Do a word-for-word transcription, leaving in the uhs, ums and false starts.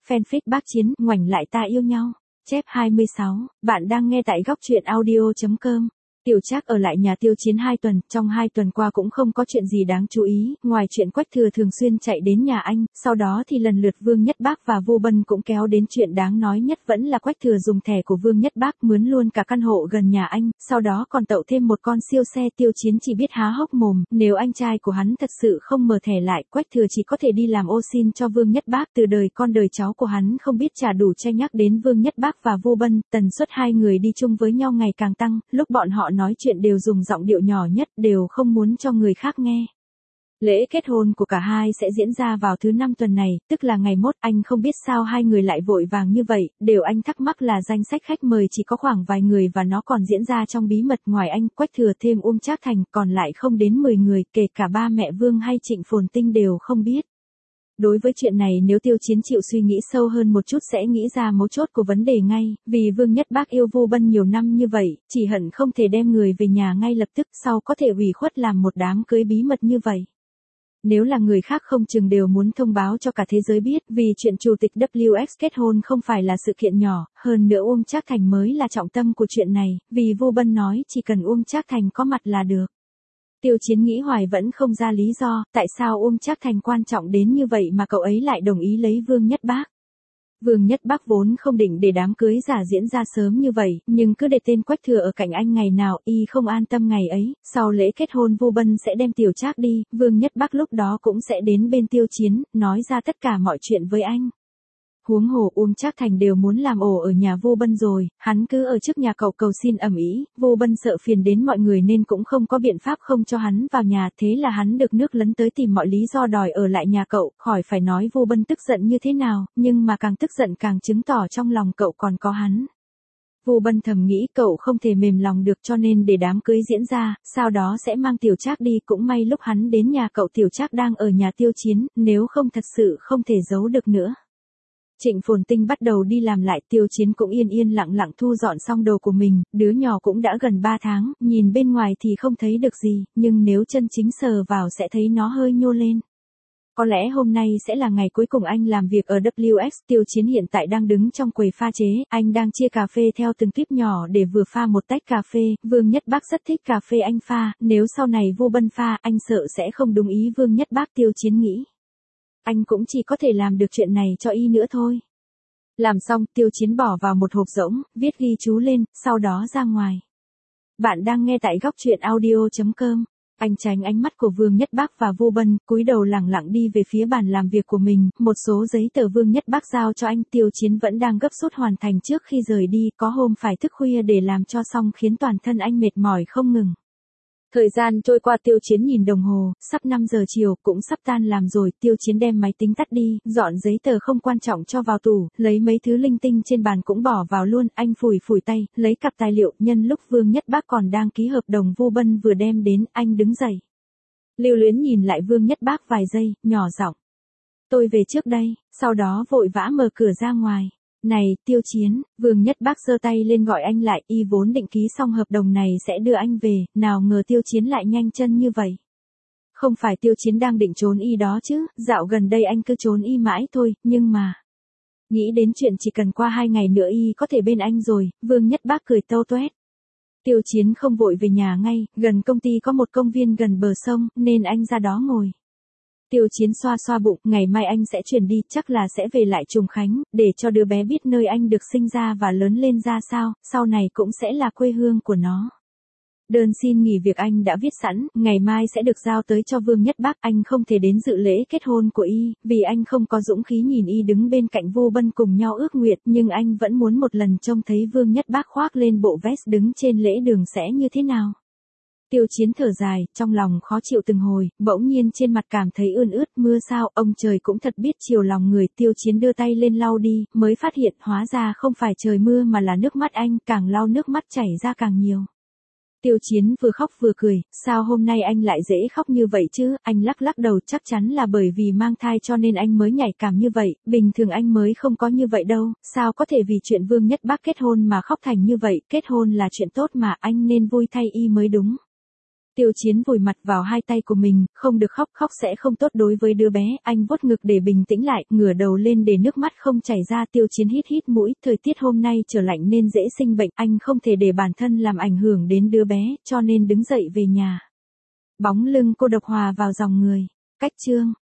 fanfic Bác Chiến, ngoảnh lại ta yêu nhau. Chép hai mươi sáu, bạn đang nghe tại góc truyện audio.com. Tiểu Trác ở lại nhà Tiêu Chiến hai tuần, trong hai tuần qua cũng không có chuyện gì đáng chú ý, ngoài chuyện Quách Thừa thường xuyên chạy đến nhà anh, sau đó thì lần lượt Vương Nhất Bác và Vu Bân cũng kéo đến. Chuyện đáng nói nhất vẫn là Quách Thừa dùng thẻ của Vương Nhất Bác mướn luôn cả căn hộ gần nhà anh, sau đó còn tậu thêm một con siêu xe. Tiêu Chiến chỉ biết há hốc mồm, nếu anh trai của hắn thật sự không mở thẻ lại, Quách Thừa chỉ có thể đi làm ô xin cho Vương Nhất Bác. Từ đời con đời cháu của hắn không biết trả đủ tranh. Nhắc đến Vương Nhất Bác và Vu Bân, tần suất hai người đi chung với nhau ngày càng tăng, lúc bọn họ nói chuyện đều dùng giọng điệu nhỏ nhất, đều không muốn cho người khác nghe. Lễ kết hôn của cả hai sẽ diễn ra vào thứ năm tuần này, tức là ngày mốt. Anh không biết sao hai người lại vội vàng như vậy, điều anh thắc mắc là danh sách khách mời chỉ có khoảng vài người và nó còn diễn ra trong bí mật. Ngoài anh, Quách Thừa thêm Uông Trác Thành, còn lại không đến mười người, kể cả ba mẹ Vương hay Trịnh Phồn Tinh đều không biết. Đối với chuyện này, nếu Tiêu Chiến chịu suy nghĩ sâu hơn một chút sẽ nghĩ ra mấu chốt của vấn đề ngay, vì Vương Nhất Bác yêu Vu Bân nhiều năm như vậy, chỉ hận không thể đem người về nhà ngay lập tức, sau có thể ủy khuất làm một đám cưới bí mật như vậy. Nếu là người khác không chừng đều muốn thông báo cho cả thế giới biết, vì chuyện chủ tịch vê kép ét kết hôn không phải là sự kiện nhỏ, hơn nữa Uông Trác Thành mới là trọng tâm của chuyện này, vì Vu Bân nói chỉ cần Uông Trác Thành có mặt là được. Tiêu Chiến nghĩ hoài vẫn không ra lý do, tại sao Uông Trác Thành quan trọng đến như vậy mà cậu ấy lại đồng ý lấy Vương Nhất Bác. Vương Nhất Bác vốn không định để đám cưới giả diễn ra sớm như vậy, nhưng cứ để tên Quách Thừa ở cạnh anh ngày nào, y không an tâm ngày ấy. Sau lễ kết hôn Vu Bân sẽ đem Tiểu Trác đi, Vương Nhất Bác lúc đó cũng sẽ đến bên Tiêu Chiến, nói ra tất cả mọi chuyện với anh. Huống hồ Uông Trác Thành đều muốn làm ổ ở nhà Vu Bân rồi, hắn cứ ở trước nhà cậu cầu xin ầm ĩ, Vu Bân sợ phiền đến mọi người nên cũng không có biện pháp không cho hắn vào nhà, thế là hắn được nước lấn tới tìm mọi lý do đòi ở lại nhà cậu, khỏi phải nói Vu Bân tức giận như thế nào, nhưng mà càng tức giận càng chứng tỏ trong lòng cậu còn có hắn. Vu Bân thầm nghĩ cậu không thể mềm lòng được cho nên để đám cưới diễn ra, sau đó sẽ mang Tiểu Trác đi, cũng may lúc hắn đến nhà cậu Tiểu Trác đang ở nhà Tiêu Chiến, nếu không thật sự không thể giấu được nữa. Trịnh Phồn Tinh bắt đầu đi làm lại, Tiêu Chiến cũng yên yên lặng lặng thu dọn xong đồ của mình, đứa nhỏ cũng đã gần ba tháng, nhìn bên ngoài thì không thấy được gì, nhưng nếu chân chính sờ vào sẽ thấy nó hơi nhô lên. Có lẽ hôm nay sẽ là ngày cuối cùng anh làm việc ở vê kép ét, Tiêu Chiến hiện tại đang đứng trong quầy pha chế, anh đang chia cà phê theo từng kíp nhỏ để vừa pha một tách cà phê. Vương Nhất Bác rất thích cà phê anh pha, nếu sau này Vu Bân pha, anh sợ sẽ không đúng ý Vương Nhất Bác. Tiêu Chiến nghĩ. Anh cũng chỉ có thể làm được chuyện này cho y nữa thôi. Làm xong, Tiêu Chiến bỏ vào một hộp rỗng, viết ghi chú lên, sau đó ra ngoài. Bạn đang nghe tại góc truyện audio.com. Anh tránh ánh mắt của Vương Nhất Bác và Vu Bân, cúi đầu lẳng lặng đi về phía bàn làm việc của mình, một số giấy tờ Vương Nhất Bác giao cho anh. Tiêu Chiến vẫn đang gấp rút hoàn thành trước khi rời đi, có hôm phải thức khuya để làm cho xong khiến toàn thân anh mệt mỏi không ngừng. Thời gian trôi qua, Tiêu Chiến nhìn đồng hồ, sắp năm giờ chiều, cũng sắp tan làm rồi. Tiêu Chiến đem máy tính tắt đi, dọn giấy tờ không quan trọng cho vào tủ, lấy mấy thứ linh tinh trên bàn cũng bỏ vào luôn. Anh phủi phủi tay, lấy cặp tài liệu, nhân lúc Vương Nhất Bác còn đang ký hợp đồng Vu Bân vừa đem đến, anh đứng dậy. Lưu luyến nhìn lại Vương Nhất Bác vài giây, nhỏ giọng. Tôi về trước đây, sau đó vội vã mở cửa ra ngoài. Này, Tiêu Chiến, Vương Nhất Bác giơ tay lên gọi anh lại, y vốn định ký xong hợp đồng này sẽ đưa anh về, nào ngờ Tiêu Chiến lại nhanh chân như vậy. Không phải Tiêu Chiến đang định trốn y đó chứ, dạo gần đây anh cứ trốn y mãi thôi, nhưng mà... Nghĩ đến chuyện chỉ cần qua hai ngày nữa y có thể bên anh rồi, Vương Nhất Bác cười tâu tuét. Tiêu Chiến không vội về nhà ngay, gần công ty có một công viên gần bờ sông, nên anh ra đó ngồi. Tiêu Chiến xoa xoa bụng, ngày mai anh sẽ chuyển đi, chắc là sẽ về lại Trùng Khánh, để cho đứa bé biết nơi anh được sinh ra và lớn lên ra sao, sau này cũng sẽ là quê hương của nó. Đơn xin nghỉ việc anh đã viết sẵn, ngày mai sẽ được giao tới cho Vương Nhất Bác. Anh không thể đến dự lễ kết hôn của y, vì anh không có dũng khí nhìn y đứng bên cạnh Vu Bân cùng nhau ước nguyện, nhưng anh vẫn muốn một lần trông thấy Vương Nhất Bác khoác lên bộ vest đứng trên lễ đường sẽ như thế nào. Tiêu Chiến thở dài, trong lòng khó chịu từng hồi, bỗng nhiên trên mặt cảm thấy ươn ướt. Mưa sao, ông trời cũng thật biết chiều lòng người. Tiêu Chiến đưa tay lên lau đi, mới phát hiện hóa ra không phải trời mưa mà là nước mắt anh, càng lau nước mắt chảy ra càng nhiều. Tiêu Chiến vừa khóc vừa cười, sao hôm nay anh lại dễ khóc như vậy chứ? Anh lắc lắc đầu, chắc chắn là bởi vì mang thai cho nên anh mới nhạy cảm như vậy, bình thường anh mới không có như vậy đâu, sao có thể vì chuyện Vương Nhất Bác kết hôn mà khóc thành như vậy, kết hôn là chuyện tốt mà, anh nên vui thay y mới đúng. Tiêu Chiến vùi mặt vào hai tay của mình, không được khóc, khóc sẽ không tốt đối với đứa bé, anh vuốt ngực để bình tĩnh lại, ngửa đầu lên để nước mắt không chảy ra. Tiêu Chiến hít hít mũi, thời tiết hôm nay trở lạnh nên dễ sinh bệnh, anh không thể để bản thân làm ảnh hưởng đến đứa bé, cho nên đứng dậy về nhà. Bóng lưng cô độc hòa vào dòng người. Cách chương